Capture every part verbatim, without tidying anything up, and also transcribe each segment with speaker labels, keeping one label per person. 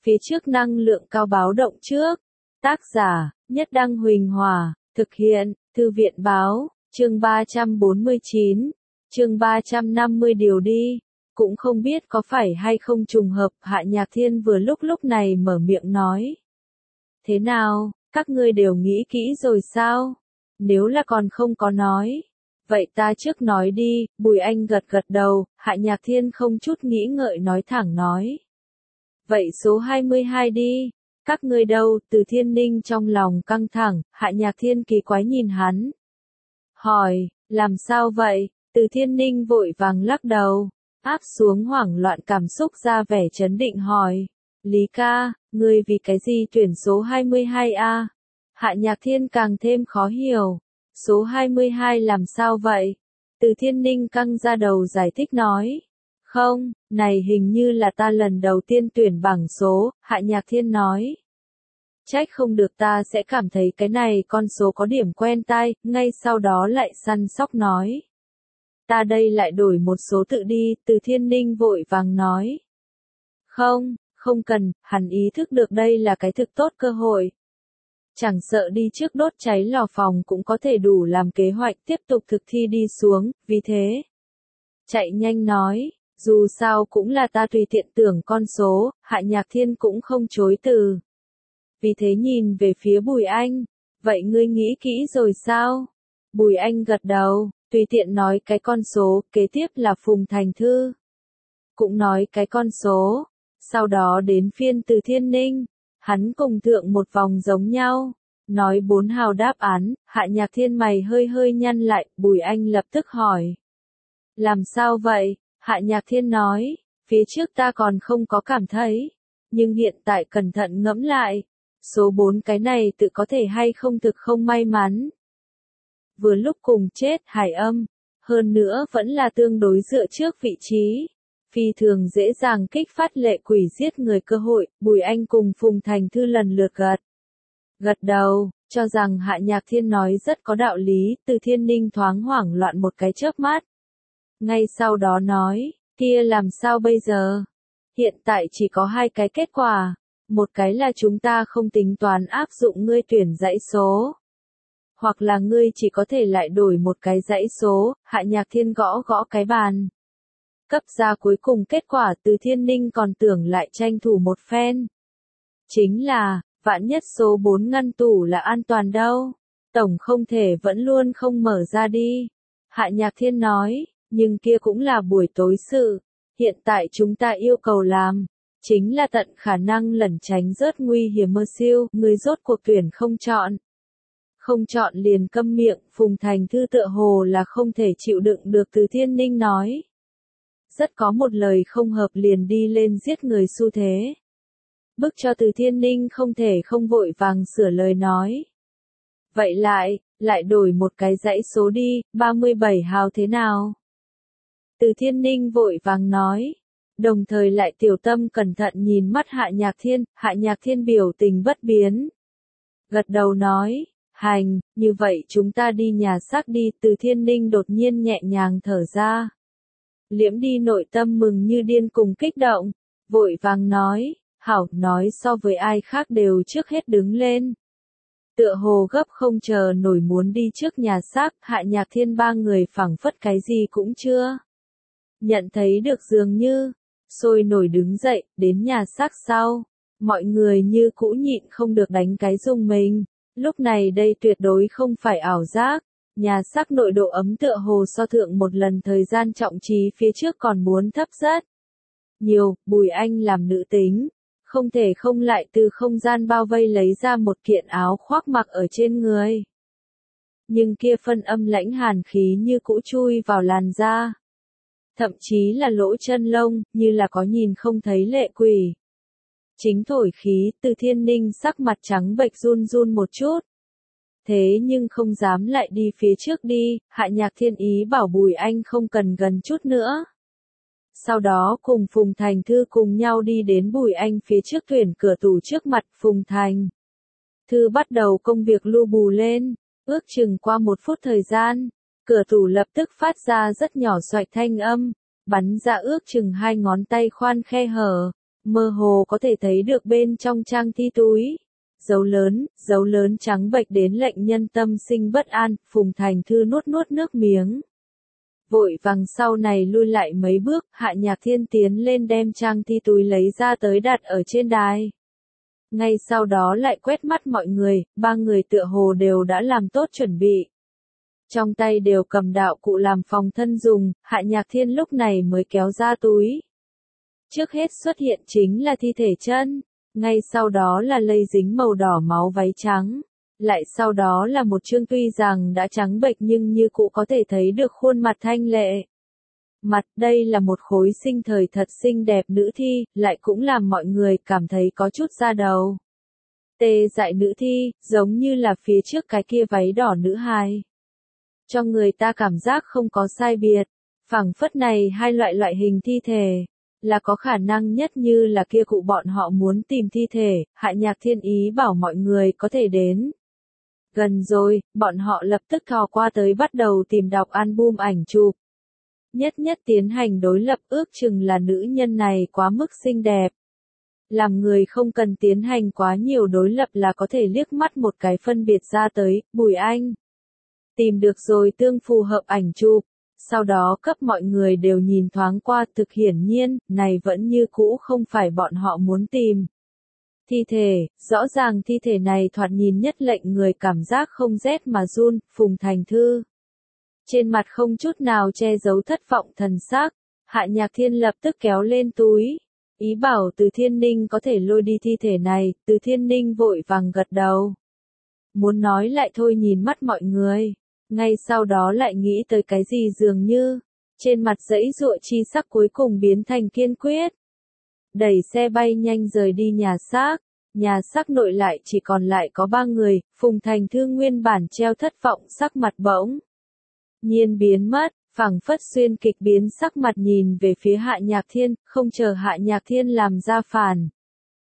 Speaker 1: phía trước năng lượng cao báo động trước. Tác giả, Nhất Đăng Huỳnh Hòa, thực hiện, Thư viện Báo, chương ba trăm bốn mươi chín, chương ba trăm năm mươi điều đi. Cũng không biết có phải hay không trùng hợp, Hạ Nhạc Thiên vừa lúc lúc này mở miệng nói. Thế nào, các ngươi đều nghĩ kỹ rồi sao? Nếu là còn không có nói. Vậy ta trước nói đi, Bùi Anh gật gật đầu, Hạ Nhạc Thiên không chút nghĩ ngợi nói thẳng nói. Vậy số hai mươi hai đi, các ngươi đâu? Từ Thiên Ninh trong lòng căng thẳng, Hạ Nhạc Thiên kỳ quái nhìn hắn. Hỏi, làm sao vậy? Từ Thiên Ninh vội vàng lắc đầu, áp xuống hoảng loạn cảm xúc ra vẻ trấn định hỏi. Lý ca, ngươi vì cái gì tuyển số hai mươi hai a? Hạ Nhạc Thiên càng thêm khó hiểu. Số hai mươi hai làm sao vậy? Từ Thiên Ninh căng ra đầu giải thích nói. Không, này hình như là ta lần đầu tiên tuyển bảng số, Hạ Nhạc Thiên nói. Trách không được ta sẽ cảm thấy cái này con số có điểm quen tai, ngay sau đó lại săn sóc nói. Ta đây lại đổi một số tự đi, Từ Thiên Ninh vội vàng nói. Không, không cần, hắn ý thức được đây là cái thực tốt cơ hội. Chẳng sợ đi trước đốt cháy lò phòng cũng có thể đủ làm kế hoạch tiếp tục thực thi đi xuống, vì thế. Chạy nhanh nói, dù sao cũng là ta tùy tiện tưởng con số, Hạ Nhạc Thiên cũng không chối từ. Vì thế nhìn về phía Bùi Anh, vậy ngươi nghĩ kỹ rồi sao? Bùi Anh gật đầu, tùy tiện nói cái con số, kế tiếp là Phùng Thành Thư. Cũng nói cái con số, sau đó đến phiên Từ Thiên Ninh. Hắn cùng thượng một vòng giống nhau, nói bốn hào đáp án, Hạ Nhạc Thiên mày hơi hơi nhăn lại, Bùi Anh lập tức hỏi. Làm sao vậy? Hạ Nhạc Thiên nói, phía trước ta còn không có cảm thấy, nhưng hiện tại cẩn thận ngẫm lại, số bốn cái này tự có thể hay không thực không may mắn. Vừa lúc cùng chết Hải Âm, hơn nữa vẫn là tương đối dựa trước vị trí. Phi thường dễ dàng kích phát lệ quỷ giết người cơ hội, Bùi Anh cùng Phùng Thành Thư lần lượt gật. Gật đầu, cho rằng Hạ Nhạc Thiên nói rất có đạo lý, Từ Thiên Ninh thoáng hoảng loạn một cái chớp mắt. Ngay sau đó nói, kia làm sao bây giờ? Hiện tại chỉ có hai cái kết quả, một cái là chúng ta không tính toán áp dụng ngươi tuyển dãy số. Hoặc là ngươi chỉ có thể lại đổi một cái dãy số, Hạ Nhạc Thiên gõ gõ cái bàn. Cấp ra cuối cùng kết quả Từ Thiên Ninh còn tưởng lại tranh thủ một phen. Chính là, vạn nhất số bốn ngăn tủ là an toàn đâu. Tổng không thể vẫn luôn không mở ra đi. Hạ Nhạc Thiên nói, nhưng kia cũng là buổi tối sự. Hiện tại chúng ta yêu cầu làm, chính là tận khả năng lẩn tránh rớt nguy hiểm mơ siêu, người rốt cuộc tuyển không chọn. Không chọn liền câm miệng, Phùng Thành Thư tựa hồ là không thể chịu đựng được Từ Thiên Ninh nói. Rất có một lời không hợp liền đi lên giết người xu thế. Bức cho Từ Thiên Ninh không thể không vội vàng sửa lời nói. Vậy lại, lại đổi một cái dãy số đi, ba mươi bảy hào thế nào? Từ Thiên Ninh vội vàng nói. Đồng thời lại tiểu tâm cẩn thận nhìn mắt Hạ Nhạc Thiên, Hạ Nhạc Thiên biểu tình bất biến. Gật đầu nói, hành, như vậy chúng ta đi nhà xác đi, Từ Thiên Ninh đột nhiên nhẹ nhàng thở ra. Liễm đi nội tâm mừng như điên cùng kích động, vội vàng nói, hảo, nói so với ai khác đều trước hết đứng lên. Tựa hồ gấp không chờ nổi muốn đi trước nhà xác, Hạ Nhạc Thiên ba người phảng phất cái gì cũng chưa. Nhận thấy được dường như, sôi nổi đứng dậy, đến nhà xác sau. Mọi người như cũ nhịn không được đánh cái rung mình, lúc này đây tuyệt đối không phải ảo giác. Nhà xác nội độ ấm tựa hồ so thượng một lần thời gian trọng trí phía trước còn muốn thấp rất nhiều, Bùi Anh làm nữ tính, không thể không lại từ không gian bao vây lấy ra một kiện áo khoác mặc ở trên người. Nhưng kia phân âm lãnh hàn khí như cũ chui vào làn da. Thậm chí là lỗ chân lông, như là có nhìn không thấy lệ quỷ. Chính thổi khí, Từ Thiên Ninh sắc mặt trắng bệch run run một chút. Thế nhưng không dám lại đi phía trước đi, Hạ Nhạc Thiên ý bảo Bùi Anh không cần gần chút nữa. Sau đó cùng Phùng Thành Thư cùng nhau đi đến Bùi Anh phía trước tuyển cửa tủ trước mặt Phùng Thành Thư bắt đầu công việc lu bù lên, ước chừng qua một phút thời gian, cửa tủ lập tức phát ra rất nhỏ xoạch thanh âm, bắn ra ước chừng hai ngón tay khoan khe hở, mơ hồ có thể thấy được bên trong trang thi túi. Dấu lớn, dấu lớn trắng bệch đến lệnh nhân tâm sinh bất an, Phùng Thành Thư nuốt nuốt nước miếng. Vội vàng sau này lui lại mấy bước, Hạ Nhạc Thiên tiến lên đem trang thi túi lấy ra tới đặt ở trên đài. Ngay sau đó lại quét mắt mọi người, ba người tựa hồ đều đã làm tốt chuẩn bị. Trong tay đều cầm đạo cụ làm phòng thân dùng, Hạ Nhạc Thiên lúc này mới kéo ra túi. Trước hết xuất hiện chính là thi thể chân, ngay sau đó là lây dính màu đỏ máu váy trắng. Lại sau đó là một chương tuy rằng đã trắng bệch nhưng như cũ có thể thấy được khuôn mặt thanh lệ. Mặt đây là một khối sinh thời thật xinh đẹp nữ thi, lại cũng làm mọi người cảm thấy có chút da đầu. Tê dại nữ thi, giống như là phía trước cái kia váy đỏ nữ hài. Cho người ta cảm giác không có sai biệt, phảng phất này hai loại loại hình thi thể, là có khả năng nhất như là kia cụ bọn họ muốn tìm thi thể, Hạ Nhạc Thiên ý bảo mọi người có thể đến. Gần rồi, bọn họ lập tức thò qua tới bắt đầu tìm đọc album ảnh chụp. Nhất nhất tiến hành đối lập ước chừng là nữ nhân này quá mức xinh đẹp. Làm người không cần tiến hành quá nhiều đối lập là có thể liếc mắt một cái phân biệt ra tới, Bùi Anh. Tìm được rồi tương phù hợp ảnh chụp, sau đó cấp mọi người đều nhìn thoáng qua, thực hiển nhiên, này vẫn như cũ không phải bọn họ muốn tìm. Thi thể, rõ ràng thi thể này thoạt nhìn nhất lệnh người cảm giác không rét mà run, Phùng Thành Thư. Trên mặt không chút nào che giấu thất vọng thần sắc, Hạ Nhạc Thiên lập tức kéo lên túi, ý bảo Từ Thiên Ninh có thể lôi đi thi thể này, Từ Thiên Ninh vội vàng gật đầu. Muốn nói lại thôi nhìn mắt mọi người, ngay sau đó lại nghĩ tới cái gì dường như, trên mặt dãy dụa chi sắc cuối cùng biến thành kiên quyết. Đẩy xe bay nhanh rời đi nhà xác, nhà xác nội lại chỉ còn lại có ba người, Phùng Thành Thư nguyên bản treo thất vọng sắc mặt bỗng nhiên biến mất, phảng phất xuyên kịch biến sắc mặt nhìn về phía Hạ Nhạc Thiên, không chờ Hạ Nhạc Thiên làm ra phản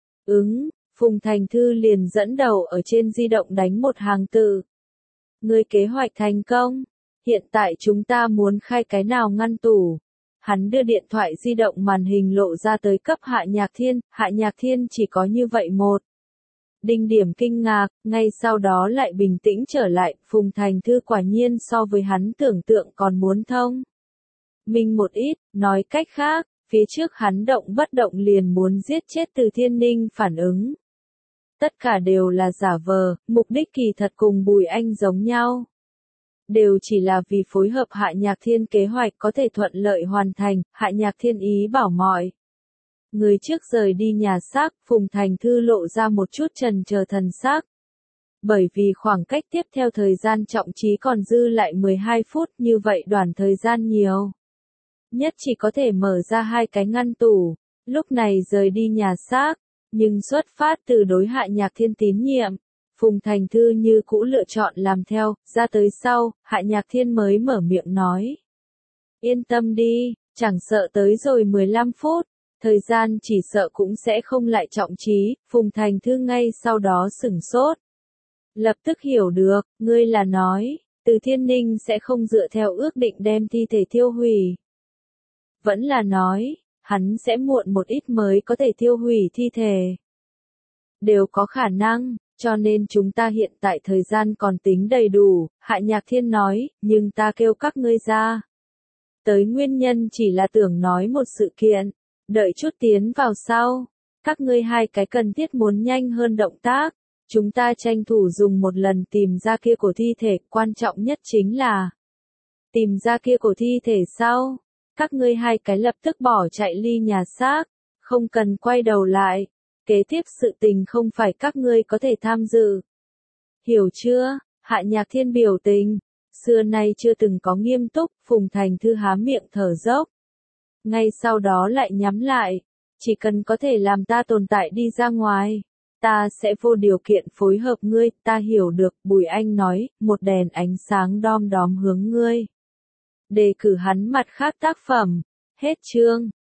Speaker 1: ứng, Phùng Thành Thư liền dẫn đầu ở trên di động đánh một hàng từ. Người kế hoạch thành công, hiện tại chúng ta muốn khai cái nào ngăn tủ. Hắn đưa điện thoại di động màn hình lộ ra tới cấp Hạ Nhạc Thiên, Hạ Nhạc Thiên chỉ có như vậy một. Đinh điểm kinh ngạc, ngay sau đó lại bình tĩnh trở lại, Phùng Thành Thư quả nhiên so với hắn tưởng tượng còn muốn thông. Minh một ít, nói cách khác, phía trước hắn động bất động liền muốn giết chết Từ Thiên Ninh phản ứng. Tất cả đều là giả vờ, mục đích kỳ thật cùng Bùi Anh giống nhau. Đều chỉ là vì phối hợp Hạ Nhạc Thiên kế hoạch có thể thuận lợi hoàn thành, Hạ Nhạc Thiên ý bảo mọi người trước rời đi nhà xác, Phùng Thành Thư lộ ra một chút trần chờ thần sắc. Bởi vì khoảng cách tiếp theo thời gian trọng trí còn dư lại mười hai phút, như vậy đoạn thời gian nhiều. Nhất chỉ có thể mở ra hai cái ngăn tủ, lúc này rời đi nhà xác, nhưng xuất phát từ đối Hạ Nhạc Thiên tín nhiệm. Phùng Thành Thư như cũ lựa chọn làm theo, ra tới sau, Hạ Nhạc Thiên mới mở miệng nói. Yên tâm đi, chẳng sợ tới rồi mười lăm phút, thời gian chỉ sợ cũng sẽ không lại trọng trí, Phùng Thành Thư ngay sau đó sửng sốt. Lập tức hiểu được, ngươi là nói, Từ Thiên Ninh sẽ không dựa theo ước định đem thi thể thiêu hủy. Vẫn là nói, hắn sẽ muộn một ít mới có thể thiêu hủy thi thể. Đều có khả năng. Cho nên chúng ta hiện tại thời gian còn tính đầy đủ, Hạ Nhạc Thiên nói, nhưng ta kêu các ngươi ra. Tới nguyên nhân chỉ là tưởng nói một sự kiện, đợi chút tiến vào sau. Các ngươi hai cái cần thiết muốn nhanh hơn động tác, chúng ta tranh thủ dùng một lần tìm ra kia cổ thi thể, quan trọng nhất chính là tìm ra kia cổ thi thể sau. Các ngươi hai cái lập tức bỏ chạy ly nhà xác, không cần quay đầu lại. Kế tiếp sự tình không phải các ngươi có thể tham dự. Hiểu chưa? Hạ Nhạc Thiên biểu tình. Xưa nay chưa từng có nghiêm túc, Phùng Thành Thư há miệng thở dốc. Ngay sau đó lại nhắm lại. Chỉ cần có thể làm ta tồn tại đi ra ngoài. Ta sẽ vô điều kiện phối hợp ngươi, ta hiểu được, Bùi Anh nói, một đèn ánh sáng đom đóm hướng ngươi. Đề cử hắn mặt khác tác phẩm. Hết chương.